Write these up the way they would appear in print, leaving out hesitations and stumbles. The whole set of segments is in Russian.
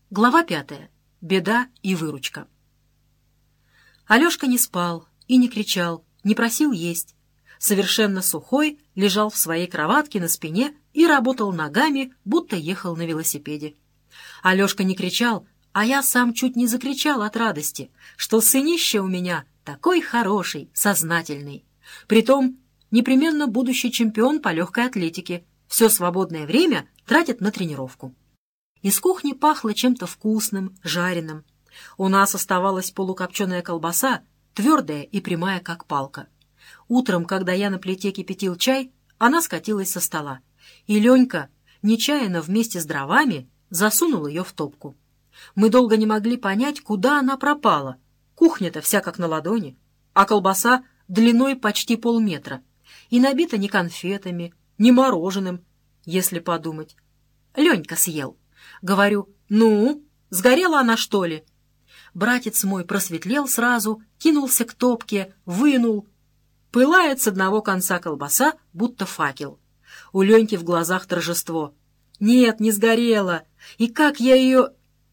Глава 5. Беда и выручка. Алешка не спал и не кричал, не просил есть. Совершенно сухой лежал в своей кроватке на спине и работал ногами, будто ехал на велосипеде. Алешка не кричал, а я сам чуть не закричал от радости, что сынище у меня такой хороший, сознательный. Притом непременно будущий чемпион по легкой атлетике. Все свободное время тратит на тренировку. Из кухни пахло чем-то вкусным, жареным. У нас оставалась полукопченая колбаса, твердая и прямая, как палка. Утром, когда я на плите кипятил чай, она скатилась со стола. И Ленька, нечаянно вместе с дровами, засунул ее в топку. Мы долго не могли понять, куда она пропала. Кухня-то вся как на ладони, а колбаса длиной почти полметра. И набита не конфетами, не мороженым, если подумать. Ленька съел. Говорю: «Ну, сгорела она, что ли?» Братец мой просветлел сразу, кинулся к топке, вынул. Пылает с одного конца колбаса, будто факел. У Леньки в глазах торжество. «Нет, не сгорела! И как я ее...»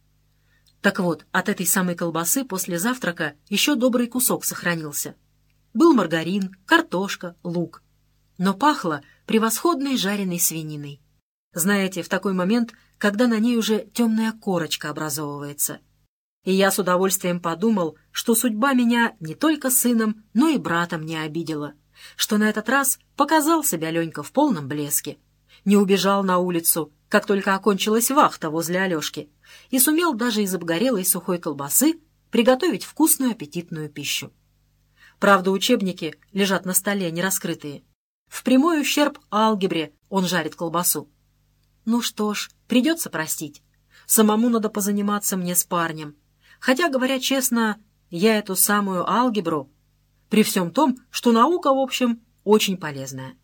Так вот, от этой самой колбасы после завтрака еще добрый кусок сохранился. Был маргарин, картошка, лук. Но пахло превосходной жареной свининой. Знаете, в такой момент, когда на ней уже темная корочка образовывается. И я с удовольствием подумал, что судьба меня не только сыном, но и братом не обидела, что на этот раз показал себя Ленька в полном блеске, не убежал на улицу, как только окончилась вахта возле Алешки, и сумел даже из обгорелой сухой колбасы приготовить вкусную аппетитную пищу. Правда, учебники лежат на столе нераскрытые. В прямой ущерб алгебре он жарит колбасу. Ну что ж, придется простить. Самому надо позаниматься мне с парнем. Хотя, говоря честно, я эту самую алгебру, при всем том, что наука, в общем, очень полезная.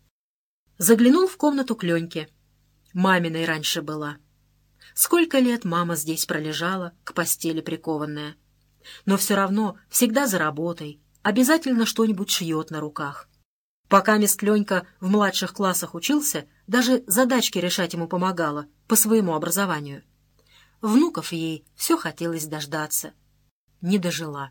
Заглянул в комнату к Леньке. Маминой раньше была. Сколько лет мама здесь пролежала, к постели прикованная. Но все равно всегда за работой, обязательно что-нибудь шьет на руках. Пока мест Ленька в младших классах учился, даже задачки решать ему помогала по своему образованию. Внуков ей все хотелось дождаться. Не дожила.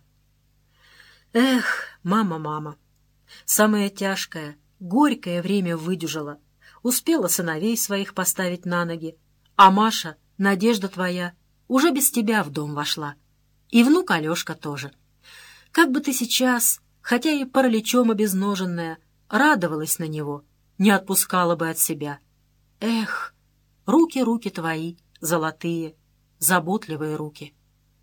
Эх, мама. Самое тяжкое, горькое время выдюжила. Успела сыновей своих поставить на ноги. А Маша, надежда твоя, уже без тебя в дом вошла. И внук Алешка тоже. Как бы ты сейчас, хотя и параличом обезноженная, радовалась на него, не отпускала бы от себя. Эх, руки твои, золотые, заботливые руки.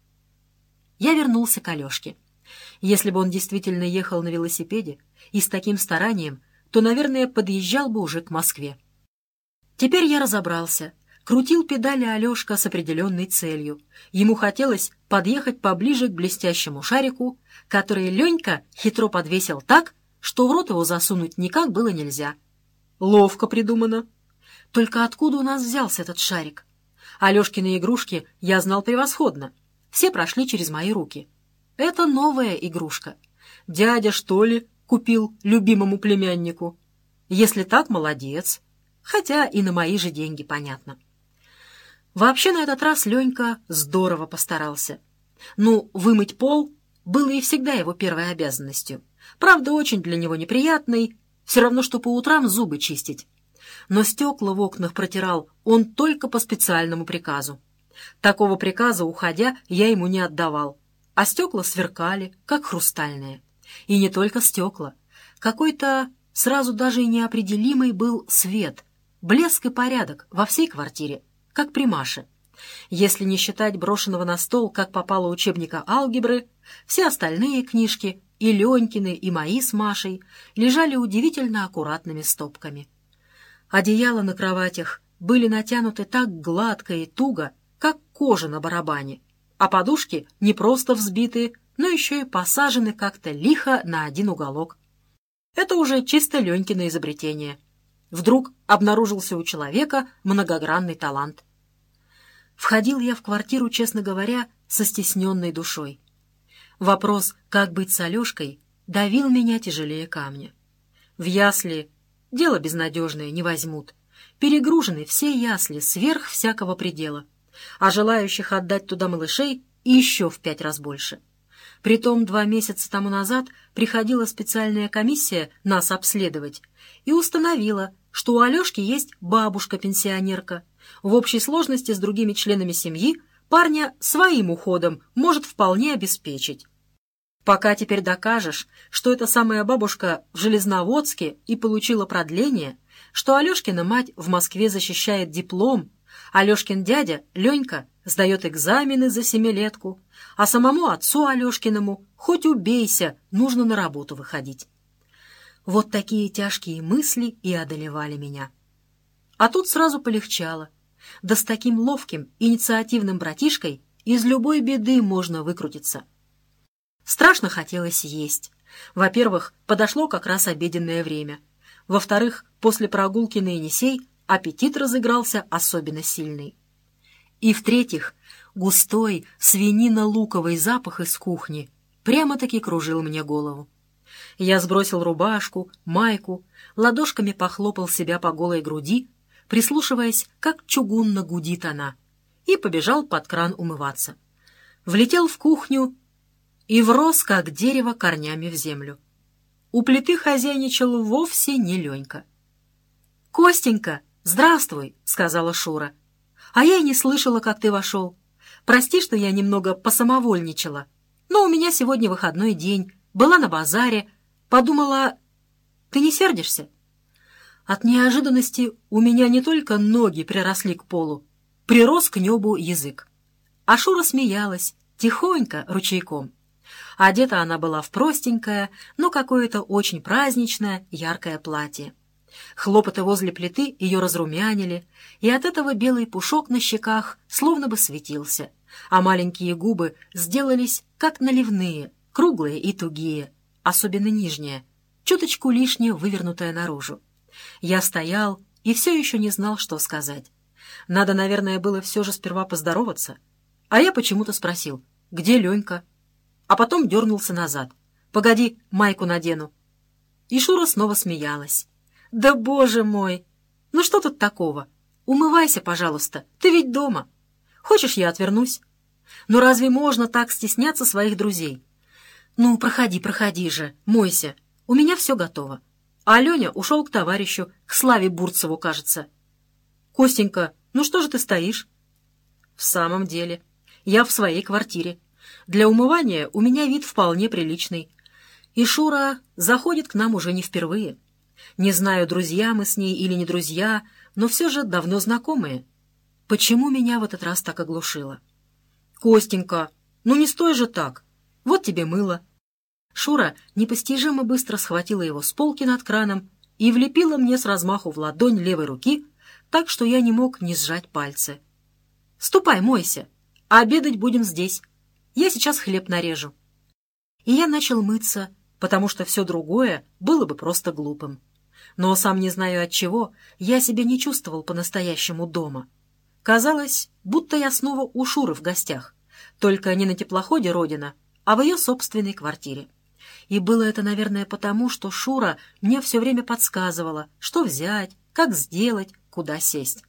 Я вернулся к Алешке. Если бы он действительно ехал на велосипеде и с таким старанием, то, наверное, подъезжал бы уже к Москве. Теперь я разобрался. Крутил педали Алешка с определенной целью. Ему хотелось подъехать поближе к блестящему шарику, который Ленька хитро подвесил так, что в рот его засунуть никак было нельзя. Ловко придумано. Только откуда у нас взялся этот шарик? Алешкины игрушки я знал превосходно. Все прошли через мои руки. Это новая игрушка. Дядя, что ли, купил любимому племяннику? Если так, молодец. Хотя и на мои же деньги, понятно. Вообще на этот раз Ленька здорово постарался. Ну, вымыть пол было и всегда его первой обязанностью. Правда, очень для него неприятной, все равно, что по утрам зубы чистить. Но стекла в окнах протирал он только по специальному приказу. Такого приказа, уходя, я ему не отдавал. А стекла сверкали, как хрустальные. И не только стекла. Какой-то сразу даже и неопределимый был свет, блеск и порядок во всей квартире, как при Маше. Если не считать брошенного на стол, как попало учебника алгебры, все остальные книжки, и Ленькины, и мои с Машей, лежали удивительно аккуратными стопками. Одеяла на кроватях были натянуты так гладко и туго, как кожа на барабане, а подушки не просто взбиты, но еще и посажены как-то лихо на один уголок. Это уже чисто Ленькино изобретение. Вдруг обнаружился у человека многогранный талант. Входил я в квартиру, честно говоря, со стесненной душой. Вопрос, как быть с Алешкой, давил меня тяжелее камня. В ясли дело безнадежное, не возьмут. Перегружены все ясли сверх всякого предела. а желающих отдать туда малышей еще в 5 раз больше. Притом 2 месяца тому назад приходила специальная комиссия нас обследовать и установила, что у Алешки есть бабушка-пенсионерка. В общей сложности с другими членами семьи парня своим уходом может вполне обеспечить. Пока теперь докажешь, что эта самая бабушка в Железноводске и получила продление, что Алешкина мать в Москве защищает диплом, Алешкин дядя, Ленька, сдает экзамены за 7-летку, а самому отцу Алешкиному, хоть убейся, нужно на работу выходить. Вот такие тяжкие мысли и одолевали меня. А тут сразу полегчало. Да с таким ловким, инициативным братишкой из любой беды можно выкрутиться. Страшно хотелось есть. Во-первых, подошло как раз обеденное время. Во-вторых, после прогулки на Енисей аппетит разыгрался особенно сильный. И в-третьих, густой свинино-луковый запах из кухни прямо-таки кружил мне голову. Я сбросил рубашку, майку, ладошками похлопал себя по голой груди, прислушиваясь, как чугунно гудит она, и побежал под кран умываться. Влетел в кухню и врос, как дерево, корнями в землю. У плиты хозяйничал вовсе не Ленька. «Костенька, здравствуй!» — сказала Шура. «А я и не слышала, как ты вошел. Прости, что я немного посамовольничала. Но у меня сегодня выходной день, была на базаре. Подумала, ты не сердишься?» От неожиданности у меня не только ноги приросли к полу, прирос к небу язык. А Шура смеялась, тихонько, ручейком. Одета она была в простенькое, но какое-то очень праздничное, яркое платье. Хлопоты возле плиты ее разрумянили, и от этого белый пушок на щеках словно бы светился, а маленькие губы сделались как наливные, круглые и тугие, особенно нижняя, чуточку лишнее вывернутая наружу. Я стоял и все еще не знал, что сказать. Надо, наверное, было все же сперва поздороваться. А я почему-то спросил, где Ленька? А потом дернулся назад. «Погоди, майку надену». И Шура снова смеялась. «Да, боже мой! Ну что тут такого? Умывайся, пожалуйста, ты ведь дома. Хочешь, я отвернусь? Ну разве можно так стесняться своих друзей? Ну, проходи же, мойся, у меня все готово». А Леня ушел к товарищу, к Славе Бурцеву, кажется. «Костенька, ну что же ты стоишь?» «В самом деле, я в своей квартире. Для умывания у меня вид вполне приличный. И Шура заходит к нам уже не впервые. Не знаю, друзья мы с ней или не друзья, но все же давно знакомые. Почему меня в этот раз так оглушило?» «Костенька, ну не стой же так. Вот тебе мыло». Шура непостижимо быстро схватила его с полки над краном и влепила мне с размаху в ладонь левой руки, так что я не мог не сжать пальцы. «Ступай, мойся, а обедать будем здесь. Я сейчас хлеб нарежу». И я начал мыться, потому что все другое было бы просто глупым. Но, сам не знаю отчего, я себя не чувствовал по-настоящему дома. Казалось, будто я снова у Шуры в гостях, только не на теплоходе «Родина», а в ее собственной квартире. И было это, наверное, потому, что Шура мне все время подсказывала, что взять, как сделать, куда сесть.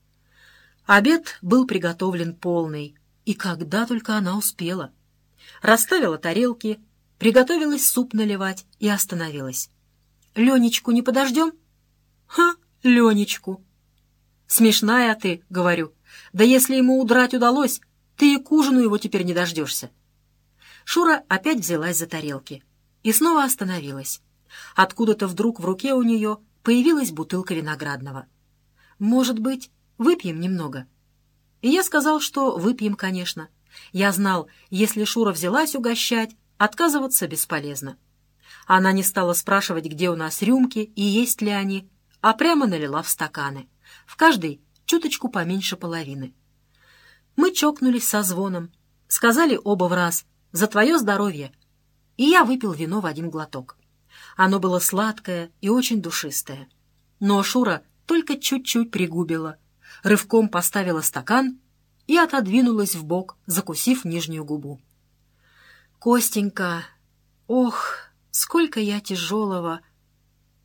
Обед был приготовлен полный, и когда только она успела. Расставила тарелки, приготовилась суп наливать и остановилась. «Ленечку не подождем?» «Ха, Ленечку!» «Смешная ты, — говорю, — да если ему удрать удалось, ты и к ужину его теперь не дождешься». Шура опять взялась за тарелки и снова остановилась. Откуда-то вдруг в руке у нее появилась бутылка виноградного. «Может быть, выпьем немного?» И я сказал, что выпьем, конечно. Я знал, если Шура взялась угощать, отказываться бесполезно. Она не стала спрашивать, где у нас рюмки и есть ли они, а прямо налила в стаканы. В каждой чуточку поменьше половины. Мы чокнулись со звоном, сказали оба в раз «За твое здоровье!» И я выпил вино в один глоток. Оно было сладкое и очень душистое. Но Шура только чуть-чуть пригубила, рывком поставила стакан и отодвинулась вбок, закусив нижнюю губу. «Костенька, ох, сколько я тяжелого!»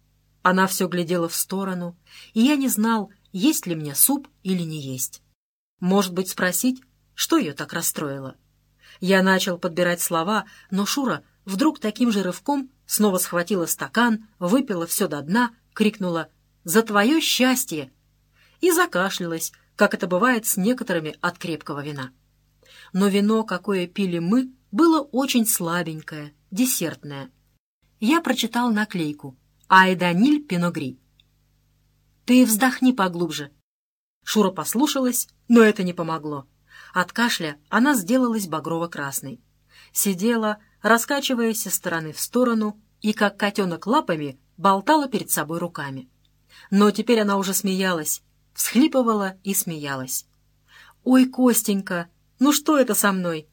Она все глядела в сторону, и я не знал, есть ли мне суп или не есть. Может быть, спросить, что ее так расстроило? Я начал подбирать слова, но Шура вдруг таким же рывком снова схватила стакан, выпила все до дна, крикнула «За твое счастье!» и закашлялась, как это бывает с некоторыми от крепкого вина. Но вино, какое пили мы, было очень слабенькое, десертное. Я прочитал наклейку «Айданиль Пиногри». «Ты вздохни поглубже». Шура послушалась, но это не помогло. От кашля она сделалась багрово-красной. Сидела, раскачиваясь из стороны в сторону, и, как котенок лапами, болтала перед собой руками. Но теперь она уже смеялась, всхлипывала и смеялась. «Ой, Костенька, ну что это со мной?»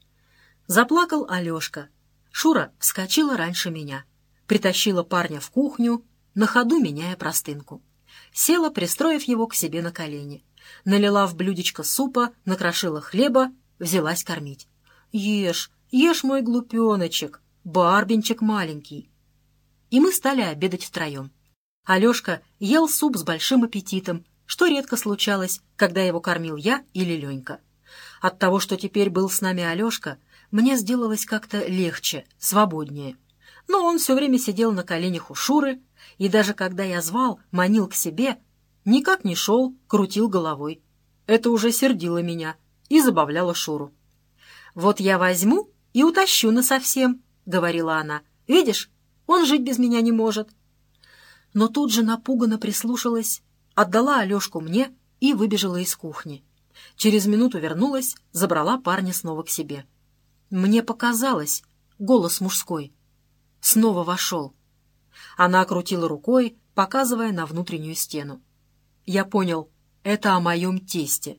Заплакал Алешка. Шура вскочила раньше меня, притащила парня в кухню, на ходу меняя простынку. Села, пристроив его к себе на колени. Налила в блюдечко супа, накрошила хлеба, взялась кормить. «Ешь, ешь, мой глупеночек, барбинчик маленький». И мы стали обедать втроем. Алешка ел суп с большим аппетитом, что редко случалось, когда его кормил я или Ленька. От того, что теперь был с нами Алешка, мне сделалось как-то легче, свободнее. Но он все время сидел на коленях у Шуры, и даже когда я звал, манил к себе, никак не шел, крутил головой. Это уже сердило меня и забавляло Шуру. «Вот я возьму и утащу насовсем», — говорила она. «Видишь, он жить без меня не может». Но тут же напуганно прислушалась, отдала Алешку мне и выбежала из кухни. Через минуту вернулась, забрала парня снова к себе. Мне показалось, голос мужской. Снова вошел. Она крутила рукой, показывая на внутреннюю стену. Я понял, это о моем тесте.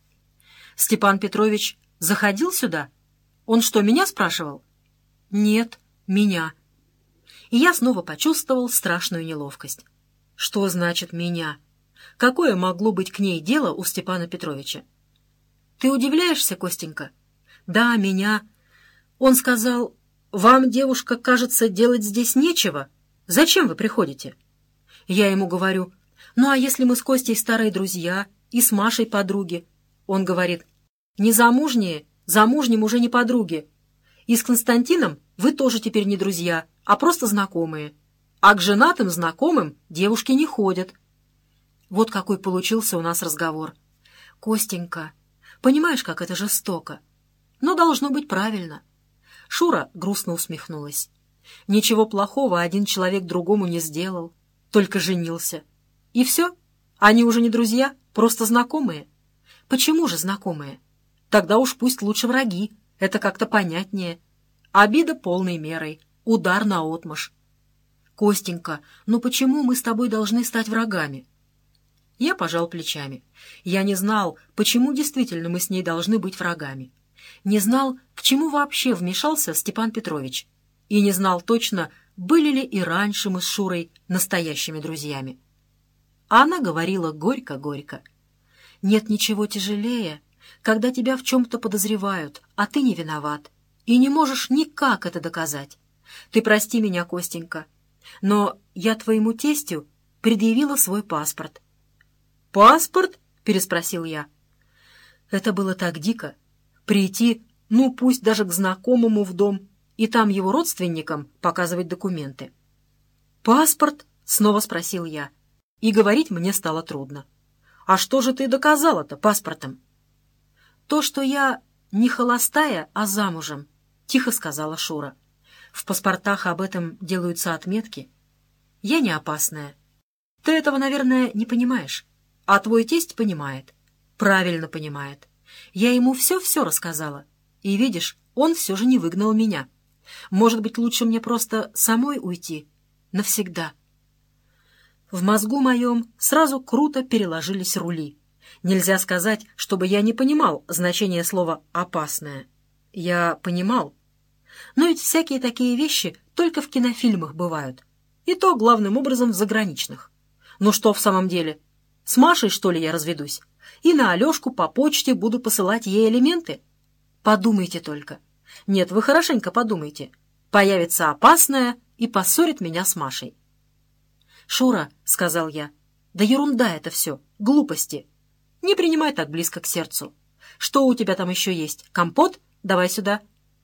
«Степан Петрович заходил сюда? Он что, меня спрашивал?» «Нет, меня». И я снова почувствовал страшную неловкость. Что значит «меня»? Какое могло быть к ней дело у Степана Петровича? «Ты удивляешься, Костенька?» «Да, меня». Он сказал: «Вам, девушка, кажется, делать здесь нечего. Зачем вы приходите?» Я ему говорю: «Ну а если мы с Костей старые друзья и с Машей подруги?» Он говорит: «Незамужние, замужним уже не подруги. И с Константином вы тоже теперь не друзья, а просто знакомые. А к женатым знакомым девушки не ходят». Вот какой получился у нас разговор. «Костенька, понимаешь, как это жестоко? Но должно быть правильно». Шура грустно усмехнулась. «Ничего плохого один человек другому не сделал, только женился. И все? Они уже не друзья, просто знакомые. Почему же знакомые? Тогда уж пусть лучше враги, это как-то понятнее. Обида полной мерой, удар наотмашь. Костенька, ну почему мы с тобой должны стать врагами?» Я пожал плечами. Я не знал, почему действительно мы с ней должны быть врагами. Не знал, к чему вообще вмешался Степан Петрович. И не знал точно, были ли и раньше мы с Шурой настоящими друзьями. А она говорила горько-горько. «Нет ничего тяжелее, когда тебя в чем-то подозревают, а ты не виноват, и не можешь никак это доказать. Ты прости меня, Костенька, но я твоему тестю предъявила свой паспорт». «Паспорт?» — переспросил я. Это было так дико. Прийти, ну пусть даже к знакомому в дом, и там его родственникам показывать документы. «Паспорт?» — снова спросил я. И говорить мне стало трудно. «А что же ты доказала-то паспортом?» «То, что я не холостая, а замужем», — тихо сказала Шура. «В паспортах об этом делаются отметки. Я не опасная. Ты этого, наверное, не понимаешь. А твой тесть понимает. Правильно понимает. Я ему все-все рассказала. И, видишь, он все же не выгнал меня. Может быть, лучше мне просто самой уйти? Навсегда». В мозгу моем сразу круто переложились рули. Нельзя сказать, чтобы я не понимал значение слова «опасное». Я понимал. Но ведь всякие такие вещи только в кинофильмах бывают. И то, главным образом, в заграничных. Ну что в самом деле? С Машей, что ли, я разведусь? И на Алешку по почте буду посылать ей элементы? Подумайте только. Нет, вы хорошенько подумайте. Появится опасная и поссорит меня с Машей. «Шура», — сказал я, — «да ерунда это все, глупости. Не принимай так близко к сердцу. Что у тебя там еще есть? Компот? Давай сюда».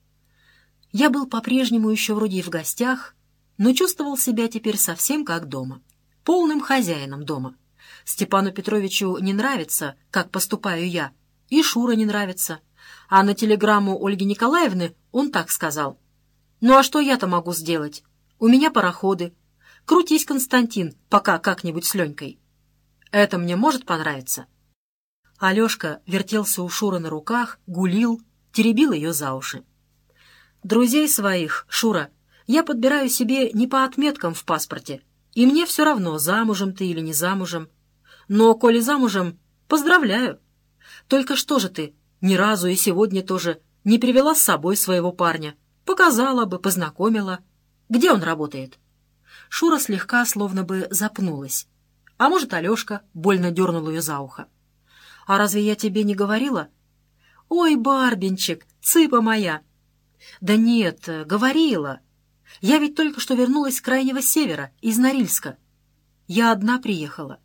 Я был по-прежнему еще вроде и в гостях, но чувствовал себя теперь совсем как дома, полным хозяином дома. Степану Петровичу не нравится, как поступаю я, и Шура не нравится. А на телеграмму Ольги Николаевны он так сказал: «Ну а что я-то могу сделать? У меня пароходы. Крутись, Константин, пока как-нибудь с Ленькой». Это мне может понравиться?» Алешка вертелся у Шуры на руках, гулил, теребил ее за уши. «Друзей своих, Шура, я подбираю себе не по отметкам в паспорте, и мне все равно, замужем ты или не замужем. Но, коли замужем, поздравляю. Только что же ты ни разу и сегодня тоже не привела с собой своего парня? Показала бы, познакомила. Где он работает?» Шура слегка словно бы запнулась. А может, Алешка больно дернул ее за ухо. «А разве я тебе не говорила?» «Ой, Барбинчик, цыпа моя!» «Да нет, говорила. Я ведь только что вернулась с Крайнего Севера, из Норильска. Я одна приехала».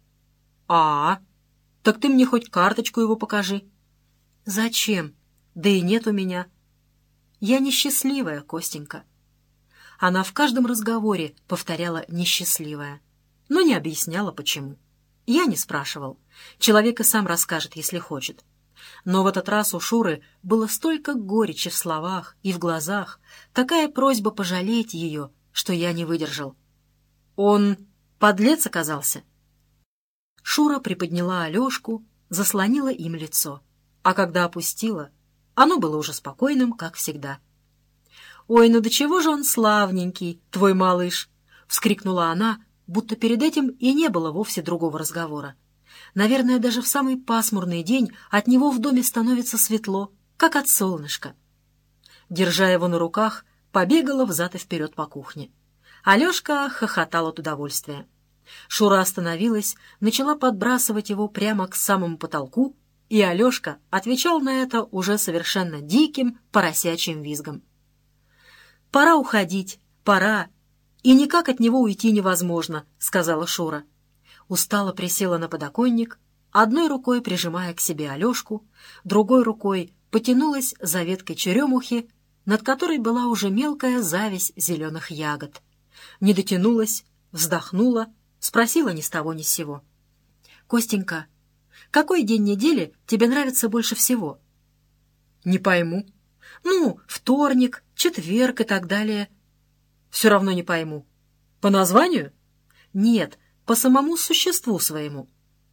Так ты мне хоть карточку его покажи». «Зачем? Да и нет у меня. Я несчастливая, Костенька». Она в каждом разговоре повторяла «несчастливая», но не объясняла, почему. Я не спрашивал. Человек и сам расскажет, если хочет. Но в этот раз у Шуры было столько горечи в словах и в глазах, такая просьба пожалеть ее, что я не выдержал. «Он подлец оказался?» Шура приподняла Алешку, заслонила им лицо. А когда опустила, оно было уже спокойным, как всегда. «Ой, ну до чего же он славненький, твой малыш!» — вскрикнула она, будто перед этим и не было вовсе другого разговора. Наверное, даже в самый пасмурный день от него в доме становится светло, как от солнышка. Держа его на руках, побегала взад и вперед по кухне. Алешка хохотал от удовольствия. Шура остановилась, начала подбрасывать его прямо к самому потолку, и Алешка отвечал на это уже совершенно диким поросячьим визгом. «Пора уходить, пора, и никак от него уйти невозможно», — сказала Шура. Устало присела на подоконник, одной рукой прижимая к себе Алешку, другой рукой потянулась за веткой черемухи, над которой была уже мелкая завязь зеленых ягод. Не дотянулась, вздохнула, спросила ни с того ни с сего: «Костенька, какой день недели тебе нравится больше всего?» «Не пойму». «Ну, вторник, четверг и так далее». «Все равно не пойму». «По названию?» «Нет, по самому существу своему».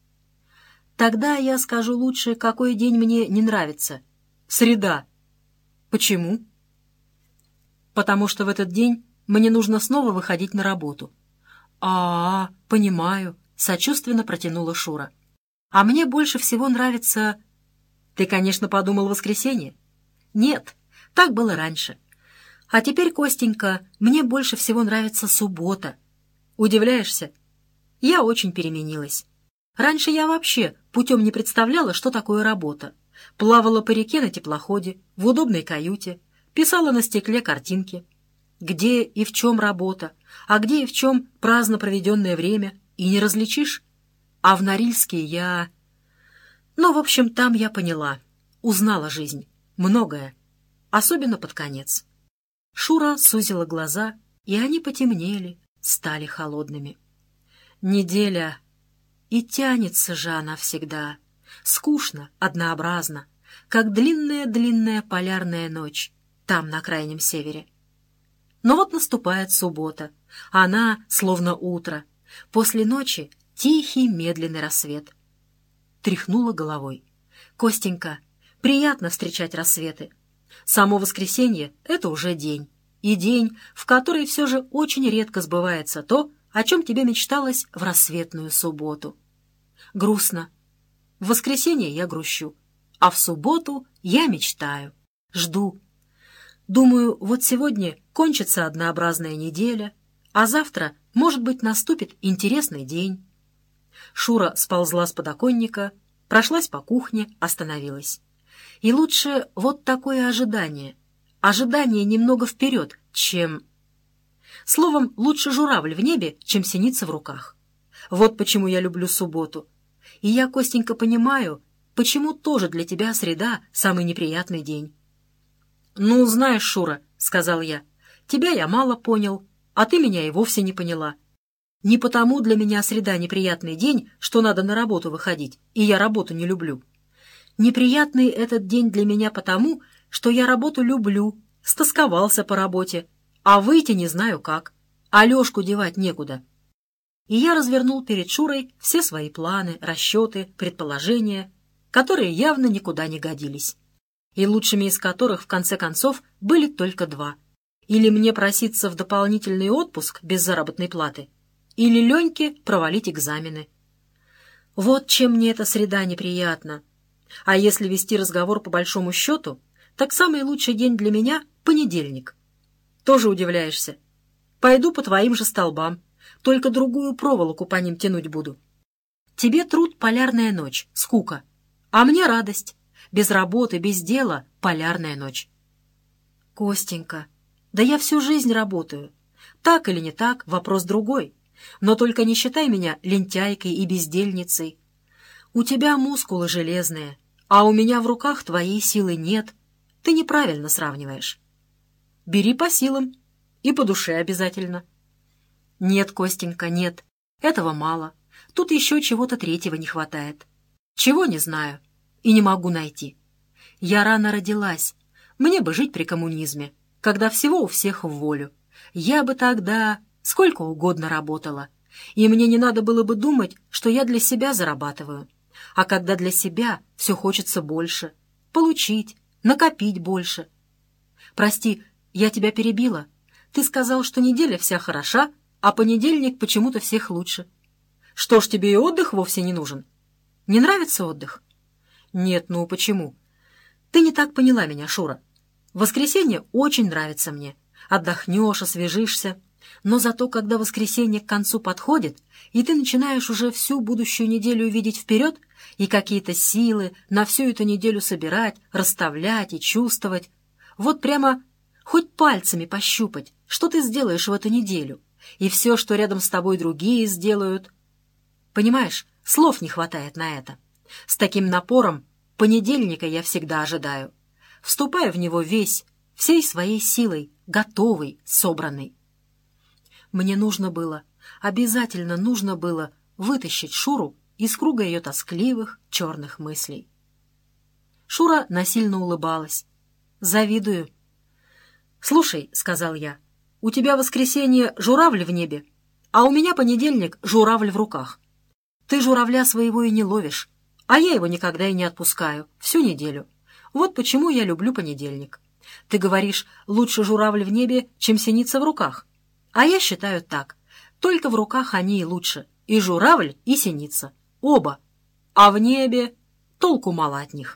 «Тогда я скажу лучше, какой день мне не нравится. Среда». «Почему?» «Потому что в этот день мне нужно снова выходить на работу». Понимаю», — сочувственно протянула Шура. «А мне больше всего нравится...» «Ты, конечно, подумал воскресенье?» «Нет, так было раньше. А теперь, Костенька, мне больше всего нравится суббота. Удивляешься? Я очень переменилась. Раньше я вообще путем не представляла, что такое работа. Плавала по реке на теплоходе, в удобной каюте, писала на стекле картинки. Где и в чем работа, а где и в чем праздно проведенное время, и не различишь. А в Норильске я... Ну, в общем, там я поняла, узнала жизнь, многое, особенно под конец». Шура сузила глаза, и они потемнели, стали холодными. «Неделя, и тянется же она всегда, скучно, однообразно, как длинная-длинная полярная ночь там, на Крайнем Севере. Но вот наступает суббота, она словно утро, после ночи тихий медленный рассвет». Тряхнула головой. «Костенька, приятно встречать рассветы. Само воскресенье — это уже день, и день, в который все же очень редко сбывается то, о чем тебе мечталось в рассветную субботу. Грустно. В воскресенье я грущу, а в субботу я мечтаю, жду. Думаю, вот сегодня кончится однообразная неделя, а завтра, может быть, наступит интересный день». Шура сползла с подоконника, прошлась по кухне, остановилась. «И лучше вот такое ожидание. Ожидание немного вперед, чем... Словом, лучше журавль в небе, чем синица в руках. Вот почему я люблю субботу. И я, Костенька, понимаю, почему тоже для тебя среда — самый неприятный день?» «Ну, знаешь, Шура, — сказал я, — тебя я мало понял, а ты меня и вовсе не поняла. Не потому для меня среда неприятный день, что надо на работу выходить, и я работу не люблю. Неприятный этот день для меня потому, что я работу люблю, стосковался по работе, а выйти не знаю как, Алешку девать некуда». И я развернул перед Шурой все свои планы, расчеты, предположения, которые явно никуда не годились, и лучшими из которых, в конце концов, были только два. Или мне проситься в дополнительный отпуск без заработной платы, или Леньке провалить экзамены. Вот чем мне эта среда неприятна. А если вести разговор по большому счету, так самый лучший день для меня — понедельник. Тоже удивляешься? Пойду по твоим же столбам, только другую проволоку по ним тянуть буду. Тебе труд — полярная ночь, скука, а мне радость. Без работы, без дела — полярная ночь. Костенька, да я всю жизнь работаю. Так или не так, вопрос другой. Но только не считай меня лентяйкой и бездельницей. У тебя мускулы железные, а у меня в руках твоей силы нет. Ты неправильно сравниваешь. Бери по силам и по душе обязательно. Нет, Костенька, нет, этого мало. Тут еще чего-то третьего не хватает. Чего, не знаю и не могу найти. Я рано родилась. Мне бы жить при коммунизме, когда всего у всех в волю. Я бы тогда сколько угодно работала, и мне не надо было бы думать, что я для себя зарабатываю. А когда для себя, все хочется больше. Получить, накопить больше. Прости, я тебя перебила. Ты сказал, что неделя вся хороша, а понедельник почему-то всех лучше. Что ж, тебе и отдых вовсе не нужен? Не нравится отдых? Нет, ну почему? Ты не так поняла меня, Шура. Воскресенье очень нравится мне. Отдохнешь, освежишься. Но зато, когда воскресенье к концу подходит, и ты начинаешь уже всю будущую неделю видеть вперед, и какие-то силы на всю эту неделю собирать, расставлять и чувствовать, вот прямо хоть пальцами пощупать, что ты сделаешь в эту неделю, и все, что рядом с тобой другие сделают. Понимаешь, слов не хватает на это. С таким напором понедельника я всегда ожидаю. Вступая в него весь, всей своей силой, готовый, собранный. Мне нужно было, обязательно нужно было вытащить Шуру из круга ее тоскливых, черных мыслей. Шура насильно улыбалась. «Завидую». «Слушай», — сказал я, — «у тебя в воскресенье журавль в небе, а у меня понедельник журавль в руках. Ты журавля своего и не ловишь, а я его никогда и не отпускаю, всю неделю. Вот почему я люблю понедельник. Ты говоришь, лучше журавль в небе, чем синица в руках. А я считаю так. Только в руках они и лучше. И журавль, и синица. Оба. А в небе толку мало от них».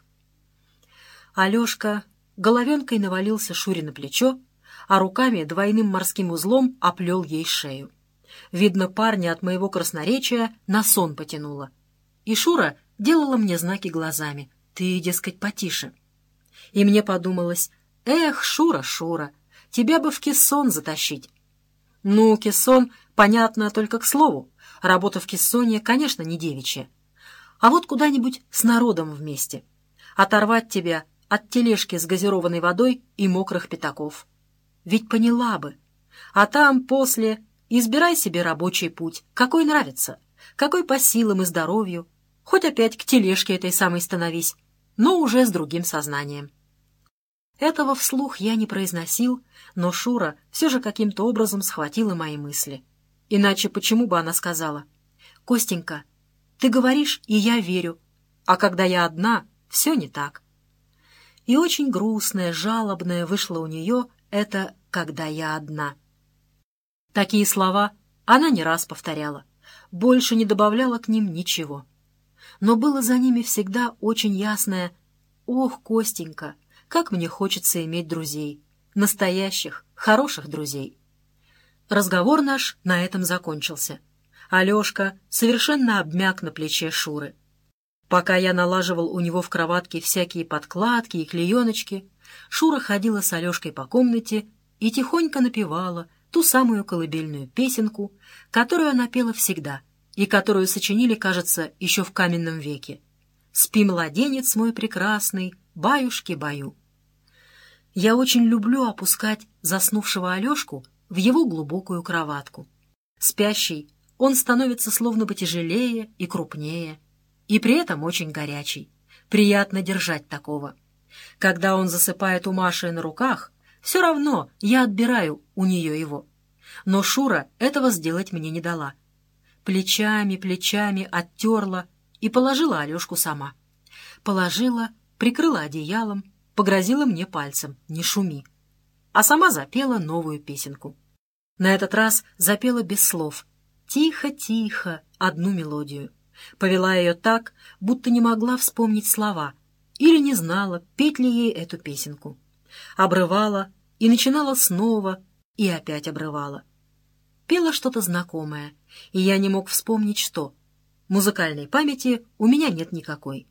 Алешка головенкой навалился Шуре на плечо, а руками двойным морским узлом оплел ей шею. Видно, парня от моего красноречия на сон потянуло. И Шура делала мне знаки глазами. «Ты, дескать, потише». И мне подумалось, «Эх, Шура, Шура, тебя бы в кессон затащить». Ну, кессон, понятно, только к слову. Работа в кессоне, конечно, не девичья. А вот куда-нибудь с народом вместе. Оторвать тебя от тележки с газированной водой и мокрых пятаков. Ведь поняла бы. А там после избирай себе рабочий путь, какой нравится, какой по силам и здоровью. Хоть опять к тележке этой самой становись, но уже с другим сознанием. Этого вслух я не произносил, но Шура все же каким-то образом схватила мои мысли. Иначе почему бы она сказала: «Костенька, ты говоришь, и я верю, а когда я одна, все не так». И очень грустное, жалобное вышло у нее это «когда я одна». Такие слова она не раз повторяла, больше не добавляла к ним ничего. Но было за ними всегда очень ясное: «Ох, Костенька, как мне хочется иметь друзей, настоящих, хороших друзей». Разговор наш на этом закончился. Алешка совершенно обмяк на плече Шуры. Пока я налаживал у него в кроватке всякие подкладки и клееночки, Шура ходила с Алешкой по комнате и тихонько напевала ту самую колыбельную песенку, которую она пела всегда и которую сочинили, кажется, еще в каменном веке. Спи, младенец мой прекрасный, баюшки-баю. Я очень люблю опускать заснувшего Алешку в его глубокую кроватку. Спящий он становится словно бы тяжелее и крупнее, и при этом очень горячий. Приятно держать такого. Когда он засыпает у Маши на руках, все равно я отбираю у нее его. Но Шура этого сделать мне не дала. Плечами оттерла и положила Алешку сама. Положила, прикрыла одеялом, погрозила мне пальцем: «Не шуми». А сама запела новую песенку. На этот раз запела без слов. Тихо-тихо одну мелодию. Повела ее так, будто не могла вспомнить слова или не знала, петь ли ей эту песенку. Обрывала и начинала снова, и опять обрывала. Пела что-то знакомое, и я не мог вспомнить, что. Музыкальной памяти у меня нет никакой.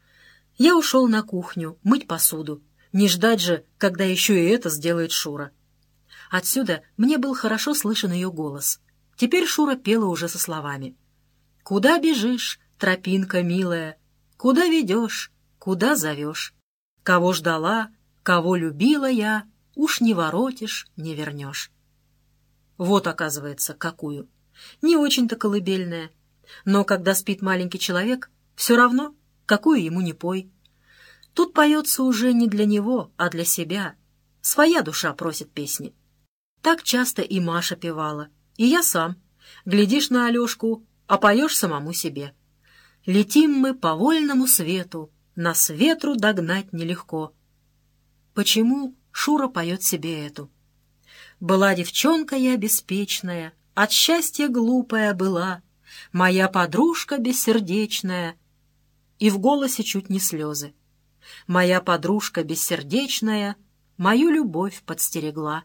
Я ушел на кухню мыть посуду. Не ждать же, когда еще и это сделает Шура. Отсюда мне был хорошо слышен ее голос. Теперь Шура пела уже со словами. «Куда бежишь, тропинка милая? Куда ведешь, куда зовешь? Кого ждала, кого любила я, уж не воротишь, не вернешь». Вот, оказывается, какую. Не очень-то колыбельная. Но когда спит маленький человек, все равно, какую ему не пой. Тут поется уже не для него, а для себя. Своя душа просит песни. Так часто и Маша певала, и я сам. Глядишь на Алешку, а поешь самому себе. Летим мы по вольному свету, нас ветру догнать нелегко. Почему Шура поет себе эту? Была девчонка я беспечная, от счастья глупая была, моя подружка бессердечная. И в голосе чуть не слезы. Моя подружка бессердечная мою любовь подстерегла.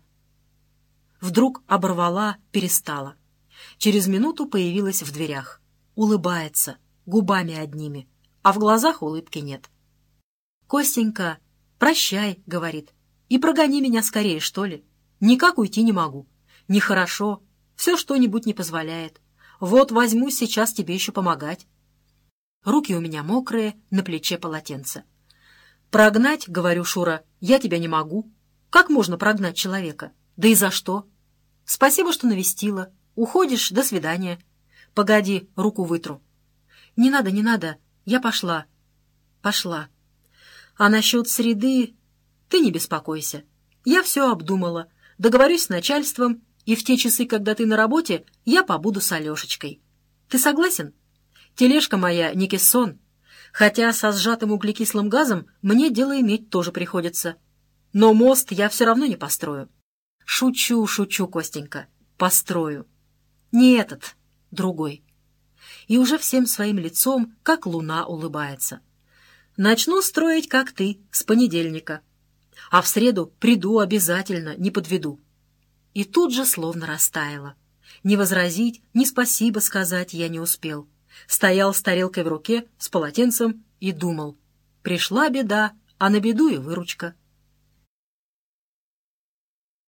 Вдруг оборвала, перестала. Через минуту появилась в дверях. Улыбается, губами одними, а в глазах улыбки нет. «Костенька, прощай», — говорит, — «и прогони меня скорее, что ли? Никак уйти не могу. Нехорошо, все что-нибудь не позволяет. Вот возьмусь сейчас тебе еще помогать». Руки у меня мокрые, на плече полотенце. «Прогнать, — говорю, Шура, — я тебя не могу. Как можно прогнать человека? Да и за что? Спасибо, что навестила. Уходишь, до свидания. Погоди, руку вытру». «Не надо, не надо, я пошла». «Пошла. А насчет среды ты не беспокойся. Я все обдумала, договорюсь с начальством, и в те часы, когда ты на работе, я побуду с Алешечкой. Ты согласен? Тележка моя не кессон, хотя со сжатым углекислым газом мне дело иметь тоже приходится. Но мост я все равно не построю». «Шучу, шучу, Костенька, построю. Не этот, другой». И уже всем своим лицом, как луна, улыбается. «Начну строить, как ты, с понедельника. А в среду приду обязательно, не подведу». И тут же словно растаяла. Ни возразить, ни спасибо сказать я не успел. Стоял с тарелкой в руке, с полотенцем и думал. Пришла беда, а на беду и выручка.